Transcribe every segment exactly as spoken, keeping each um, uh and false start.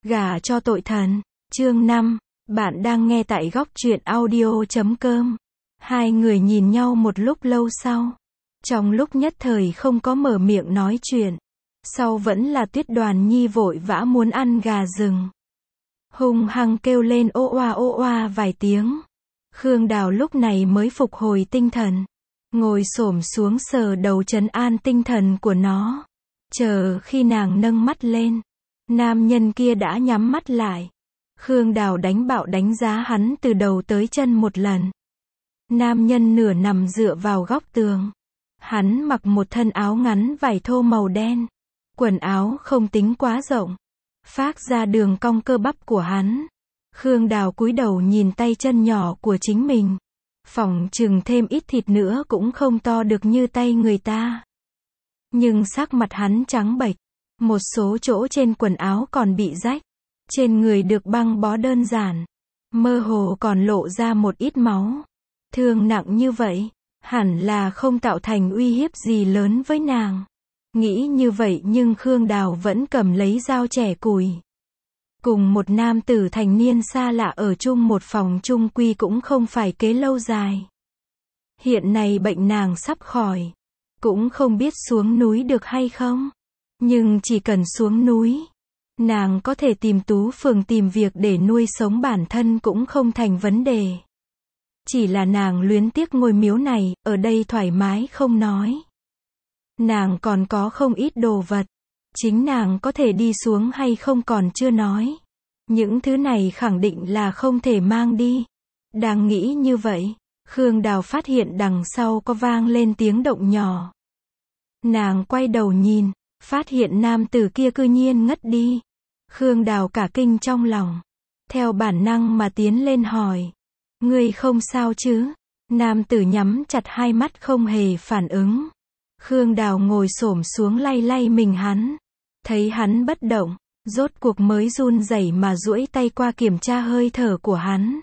Gả cho tội thần. Chương năm. Bạn đang nghe tại góc truyện audio chấm com. Hai người nhìn nhau một lúc lâu sau. Trong lúc nhất thời không có mở miệng nói chuyện. Sau vẫn là Tuyết Đoàn Nhi vội vã muốn ăn gà rừng. Hung hăng kêu lên ô oa ô oa vài tiếng. Khương Đào lúc này mới phục hồi tinh thần. Ngồi xổm xuống sờ đầu trấn an tinh thần của nó. Chờ khi nàng nâng mắt lên. Nam nhân kia đã nhắm mắt lại. Khương Đào đánh bạo đánh giá hắn từ đầu tới chân một lần. Nam nhân nửa nằm dựa vào góc tường. Hắn mặc một thân áo ngắn vải thô màu đen. Quần áo không tính quá rộng. Phác ra đường cong cơ bắp của hắn. Khương Đào cúi đầu nhìn tay chân nhỏ của chính mình. Phỏng chừng thêm ít thịt nữa cũng không to được như tay người ta. Nhưng sắc mặt hắn trắng bệch. Một số chỗ trên quần áo còn bị rách. Trên người được băng bó đơn giản. Mơ hồ còn lộ ra một ít máu. Thương nặng như vậy, hẳn là không tạo thành uy hiếp gì lớn với nàng. Nghĩ như vậy nhưng Khương Đào vẫn cầm lấy dao chẻ củi. Cùng một nam tử thành niên xa lạ ở chung một phòng chung quy cũng không phải kế lâu dài. Hiện nay bệnh nàng sắp khỏi. Cũng không biết xuống núi được hay không. Nhưng chỉ cần xuống núi, nàng có thể tìm Tú Phường tìm việc để nuôi sống bản thân cũng không thành vấn đề. Chỉ là nàng luyến tiếc ngôi miếu này, ở đây thoải mái không nói. Nàng còn có không ít đồ vật. Chính nàng có thể đi xuống hay không còn chưa nói. Những thứ này khẳng định là không thể mang đi. Đang nghĩ như vậy, Khương Đào phát hiện đằng sau có vang lên tiếng động nhỏ. Nàng quay đầu nhìn, phát hiện nam tử kia cư nhiên ngất đi. Khương Đào cả kinh trong lòng. Theo bản năng mà tiến lên hỏi. Ngươi không sao chứ? Nam tử nhắm chặt hai mắt không hề phản ứng. Khương Đào ngồi xổm xuống lay lay mình hắn. Thấy hắn bất động, rốt cuộc mới run rẩy mà duỗi tay qua kiểm tra hơi thở của hắn.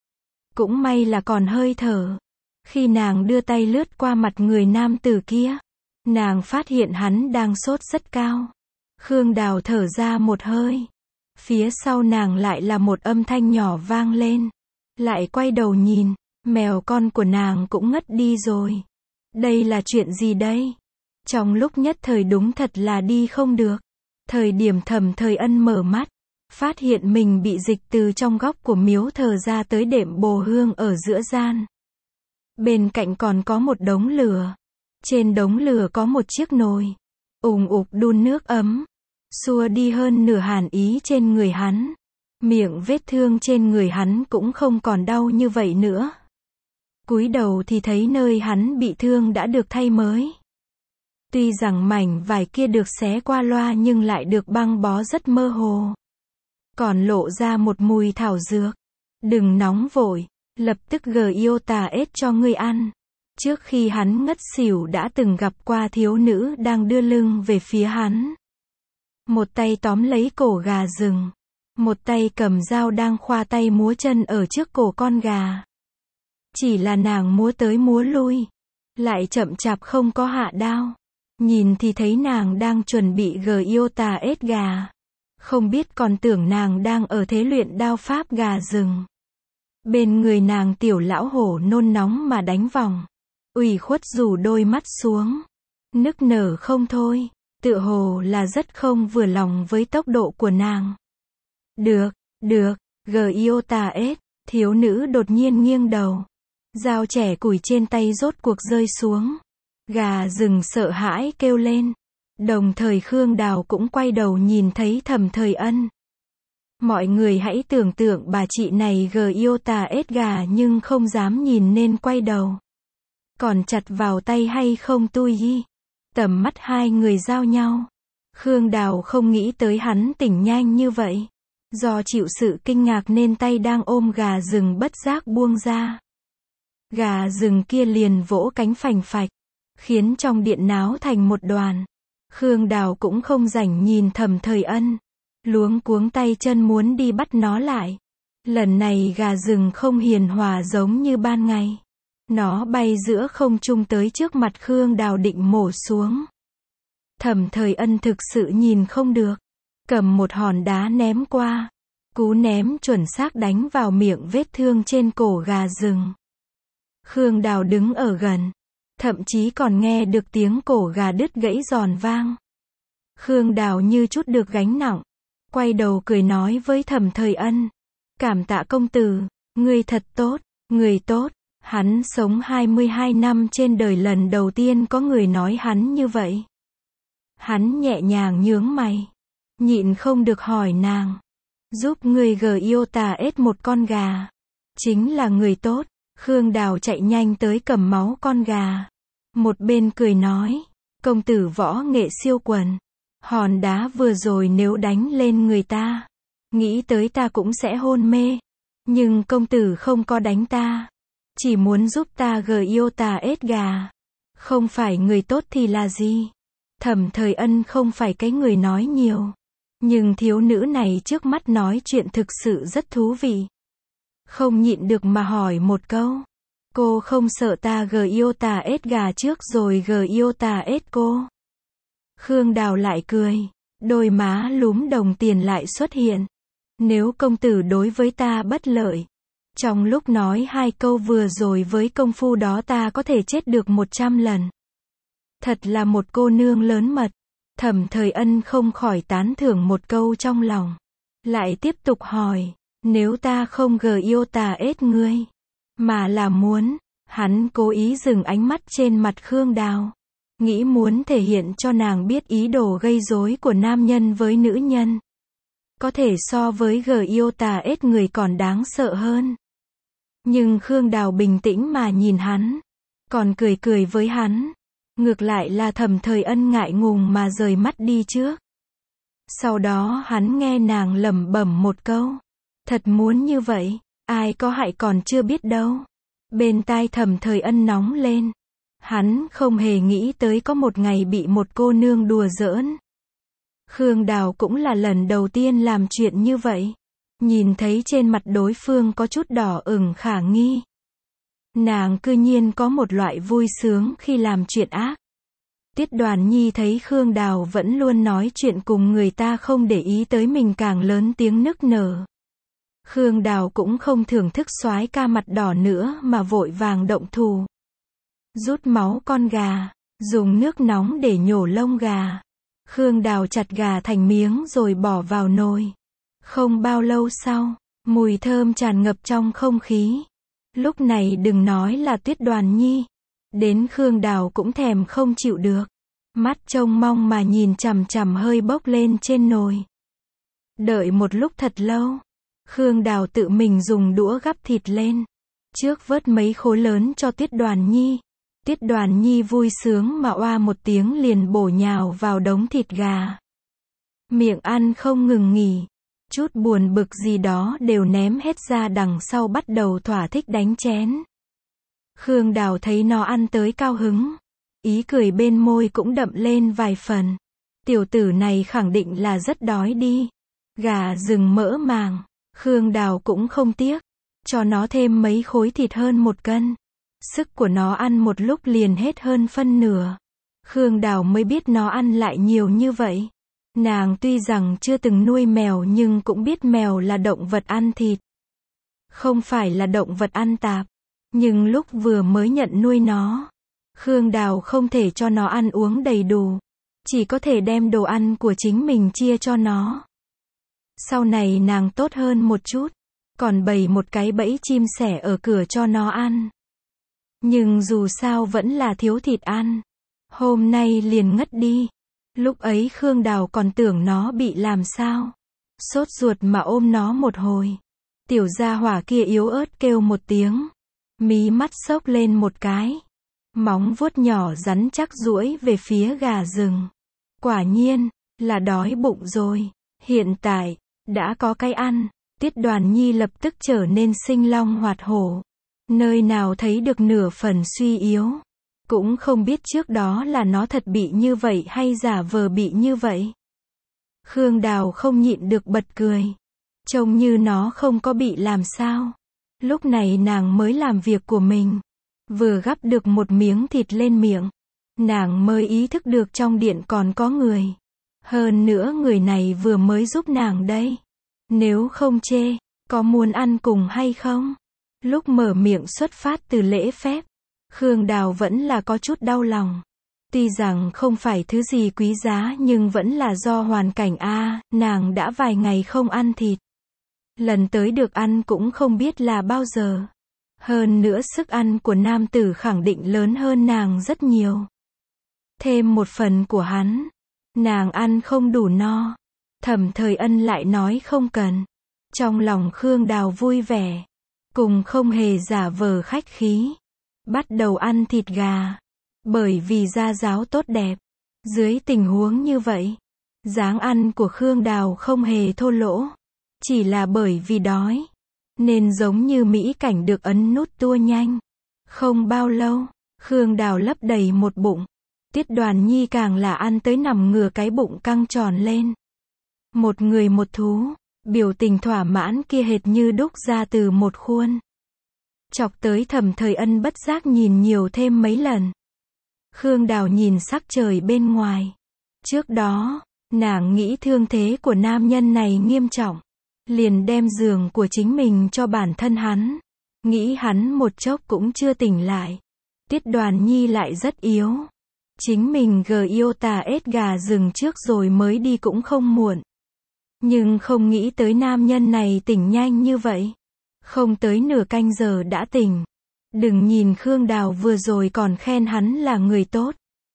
Cũng may là còn hơi thở. Khi nàng đưa tay lướt qua mặt người nam tử kia, nàng phát hiện hắn đang sốt rất cao. Khương Đào thở ra một hơi. Phía sau nàng lại là một âm thanh nhỏ vang lên. Lại quay đầu nhìn, mèo con của nàng cũng ngất đi rồi. Đây là chuyện gì đây? Trong lúc nhất thời đúng thật là đi không được. Thời điểm Thẩm Thời Ân mở mắt, phát hiện mình bị dịch từ trong góc của miếu thờ ra tới đệm bồ hương ở giữa gian. Bên cạnh còn có một đống lửa. Trên đống lửa có một chiếc nồi. Ùng ục đun nước ấm. Xua đi hơn nửa hàn ý trên người hắn. Miệng vết thương trên người hắn cũng không còn đau như vậy nữa. Cúi đầu thì thấy nơi hắn bị thương đã được thay mới. Tuy rằng mảnh vải kia được xé qua loa nhưng lại được băng bó rất mơ hồ. Còn lộ ra một mùi thảo dược. Đừng nóng vội, lập tức gờ yêu tà ết cho ngươi ăn. Trước khi hắn ngất xỉu đã từng gặp qua thiếu nữ đang đưa lưng về phía hắn. Một tay tóm lấy cổ gà rừng. Một tay cầm dao đang khoa tay múa chân ở trước cổ con gà. Chỉ là nàng múa tới múa lui. Lại chậm chạp không có hạ đao. Nhìn thì thấy nàng đang chuẩn bị gờ yêu tà ết gà. Không biết còn tưởng nàng đang ở thế luyện đao pháp gà rừng. Bên người nàng tiểu lão hổ nôn nóng mà đánh vòng. Ủy khuất rủ đôi mắt xuống. Nức nở không thôi. Tựa hồ là rất không vừa lòng với tốc độ của nàng. Được, được, gờ yêu tà ết. Thiếu nữ đột nhiên nghiêng đầu. Dao chẻ củi trên tay rốt cuộc rơi xuống. Gà rừng sợ hãi kêu lên. Đồng thời Khương Đào cũng quay đầu nhìn thấy Thẩm Thời Ân. Mọi người hãy tưởng tượng bà chị này gờ yêu tà ết gà nhưng không dám nhìn nên quay đầu. Còn chặt vào tay hay không tui hi. Tầm mắt hai người giao nhau. Khương Đào không nghĩ tới hắn tỉnh nhanh như vậy. Do chịu sự kinh ngạc nên tay đang ôm gà rừng bất giác buông ra. Gà rừng kia liền vỗ cánh phành phạch. Khiến trong điện náo thành một đoàn. Khương Đào cũng không rảnh nhìn Thẩm Thời Ân. Luống cuống tay chân muốn đi bắt nó lại. Lần này gà rừng không hiền hòa giống như ban ngày. Nó bay giữa không trung tới trước mặt Khương Đào định mổ xuống. Thẩm Thời Ân thực sự nhìn không được. cầm một hòn đá ném qua. Cú ném chuẩn xác đánh vào miệng vết thương trên cổ gà rừng. Khương Đào đứng ở gần, thậm chí còn nghe được tiếng cổ gà đứt gãy giòn vang. Khương Đào như chút được gánh nặng, quay đầu cười nói với Thẩm Thời Ân, cảm tạ công tử, người thật tốt, người tốt. Hắn sống hai mươi hai năm trên đời, lần đầu tiên có người nói hắn như vậy. Hắn nhẹ nhàng nhướng mày, nhịn không được hỏi nàng, giúp người gờ yêu tà ết một con gà, chính là người tốt. Khương Đào chạy nhanh tới cầm máu con gà, một bên cười nói, công tử võ nghệ siêu quần, hòn đá vừa rồi nếu đánh lên người ta, nghĩ tới ta cũng sẽ hôn mê, nhưng công tử không có đánh ta, chỉ muốn giúp ta gờ yêu tà ết gà, không phải người tốt thì là gì? Thẩm Thời Ân không phải cái người nói nhiều, nhưng thiếu nữ này trước mắt nói chuyện thực sự rất thú vị. Không nhịn được mà hỏi một câu, cô không sợ ta gờ yêu tà ết gà trước rồi gờ yêu tà ết cô? Khương Đào lại cười, đôi má lúm đồng tiền lại xuất hiện. Nếu công tử đối với ta bất lợi, trong lúc nói hai câu vừa rồi với công phu đó ta có thể chết được một trăm lần. Thật là một cô nương lớn mật. Thẩm Thời Ân không khỏi tán thưởng một câu trong lòng. Lại tiếp tục hỏi, nếu ta không gờ yêu tà ết ngươi, mà là muốn, hắn cố ý dừng ánh mắt trên mặt Khương Đào, nghĩ muốn thể hiện cho nàng biết ý đồ gây rối của nam nhân với nữ nhân. Có thể so với gờ yêu tà ết người còn đáng sợ hơn. Nhưng Khương Đào bình tĩnh mà nhìn hắn, còn cười cười với hắn. Ngược lại là Thẩm Thời Ân ngại ngùng mà rời mắt đi trước. Sau đó hắn nghe nàng lẩm bẩm một câu, thật muốn như vậy, ai có hại còn chưa biết đâu. Bên tai Thẩm Thời Ân nóng lên. Hắn không hề nghĩ tới có một ngày bị một cô nương đùa giỡn. Khương Đào cũng là lần đầu tiên làm chuyện như vậy. Nhìn thấy trên mặt đối phương có chút đỏ ửng khả nghi, nàng cư nhiên có một loại vui sướng khi làm chuyện ác. Tiết Đoàn Nhi thấy Khương Đào vẫn luôn nói chuyện cùng người ta không để ý tới mình, càng lớn tiếng nức nở. Khương Đào cũng không thưởng thức soái ca mặt đỏ nữa mà vội vàng động thủ. Rút máu con gà, dùng nước nóng để nhổ lông gà. Khương Đào chặt gà thành miếng rồi bỏ vào nồi. Không bao lâu sau, mùi thơm tràn ngập trong không khí. Lúc này đừng nói là Tuyết Đoàn Nhi, đến Khương Đào cũng thèm không chịu được. Mắt trông mong mà nhìn chằm chằm hơi bốc lên trên nồi. Đợi một lúc thật lâu, Khương Đào tự mình dùng đũa gắp thịt lên. Trước vớt mấy khối lớn cho Tuyết Đoàn Nhi. Tuyết Đoàn Nhi vui sướng mà oa một tiếng liền bổ nhào vào đống thịt gà. Miệng ăn không ngừng nghỉ. Chút buồn bực gì đó đều ném hết ra đằng sau, bắt đầu thỏa thích đánh chén. Khương Đào thấy nó ăn tới cao hứng, ý cười bên môi cũng đậm lên vài phần. Tiểu tử này khẳng định là rất đói đi. Gà rừng mỡ màng, Khương Đào cũng không tiếc, cho nó thêm mấy khối thịt hơn một cân. Sức của nó ăn một lúc liền hết hơn phân nửa. Khương Đào mới biết nó ăn lại nhiều như vậy. Nàng tuy rằng chưa từng nuôi mèo nhưng cũng biết mèo là động vật ăn thịt, không phải là động vật ăn tạp. Nhưng lúc vừa mới nhận nuôi nó, Khương Đào không thể cho nó ăn uống đầy đủ, chỉ có thể đem đồ ăn của chính mình chia cho nó. Sau này nàng tốt hơn một chút, còn bày một cái bẫy chim sẻ ở cửa cho nó ăn. Nhưng dù sao vẫn là thiếu thịt ăn. Hôm nay liền ngất đi. Lúc ấy Khương Đào còn tưởng nó bị làm sao, sốt ruột mà ôm nó một hồi. Tiểu gia hỏa kia yếu ớt kêu một tiếng, mí mắt xốc lên một cái, móng vuốt nhỏ rắn chắc duỗi về phía gà rừng. Quả nhiên là đói bụng rồi. Hiện tại đã có cái ăn. Tiết Đoàn Nhi lập tức trở nên sinh long hoạt hổ, nơi nào thấy được nửa phần suy yếu. Cũng không biết trước đó là nó thật bị như vậy hay giả vờ bị như vậy. Khương Đào không nhịn được bật cười. Trông như nó không có bị làm sao. Lúc này nàng mới làm việc của mình. Vừa gắp được một miếng thịt lên miệng, nàng mới ý thức được trong điện còn có người. Hơn nữa người này vừa mới giúp nàng đây. Nếu không chê, có muốn ăn cùng hay không? Lúc mở miệng xuất phát từ lễ phép, Khương Đào vẫn là có chút đau lòng. Tuy rằng không phải thứ gì quý giá nhưng vẫn là do hoàn cảnh a, nàng đã vài ngày không ăn thịt. Lần tới được ăn cũng không biết là bao giờ. Hơn nữa sức ăn của nam tử khẳng định lớn hơn nàng rất nhiều. Thêm một phần của hắn, nàng ăn không đủ no. Thẩm Thời Ân lại nói không cần. Trong lòng Khương Đào vui vẻ, cùng không hề giả vờ khách khí. Bắt đầu ăn thịt gà. Bởi vì da ráo tốt đẹp. Dưới tình huống như vậy, dáng ăn của Khương Đào không hề thô lỗ. Chỉ là bởi vì đói, nên giống như mỹ cảnh được ấn nút tua nhanh. Không bao lâu, Khương Đào lấp đầy một bụng. Tiết Đoàn Nhi càng là ăn tới nằm ngửa cái bụng căng tròn lên. Một người một thú, biểu tình thỏa mãn kia hệt như đúc ra từ một khuôn. Chọc tới Thẩm Thời Ân bất giác nhìn nhiều thêm mấy lần. Khương Đào nhìn sắc trời bên ngoài. Trước đó, nàng nghĩ thương thế của nam nhân này nghiêm trọng. Liền đem giường của chính mình cho bản thân hắn. Nghĩ hắn một chốc cũng chưa tỉnh lại. Tiết Đoàn Nhi lại rất yếu. Chính mình gờ yêu tà ết gà rừng trước rồi mới đi cũng không muộn. Nhưng không nghĩ tới nam nhân này tỉnh nhanh như vậy. Không tới nửa canh giờ đã tỉnh. Đừng nhìn Khương Đào vừa rồi còn khen hắn là người tốt.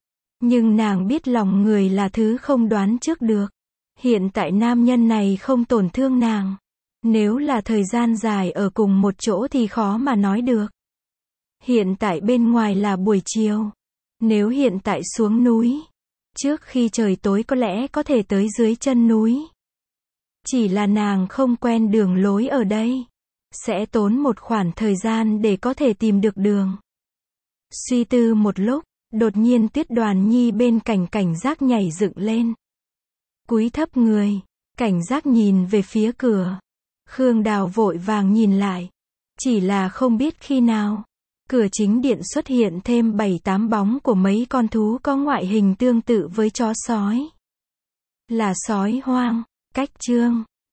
Nhưng nàng biết lòng người là thứ không đoán trước được. Hiện tại nam nhân này không tổn thương nàng. Nếu là thời gian dài ở cùng một chỗ thì khó mà nói được. Hiện tại bên ngoài là buổi chiều. Nếu hiện tại xuống núi, trước khi trời tối có lẽ có thể tới dưới chân núi. Chỉ là nàng không quen đường lối ở đây. Sẽ tốn một khoảng thời gian để có thể tìm được đường. Suy tư một lúc, đột nhiên Tiết Đoàn Nhi bên cạnh cảnh giác nhảy dựng lên. Cúi thấp người, cảnh giác nhìn về phía cửa. Khương Đào vội vàng nhìn lại. Chỉ là không biết khi nào, cửa chính điện xuất hiện thêm bảy tám bóng của mấy con thú có ngoại hình tương tự với chó sói. Là sói hoang. Cách chương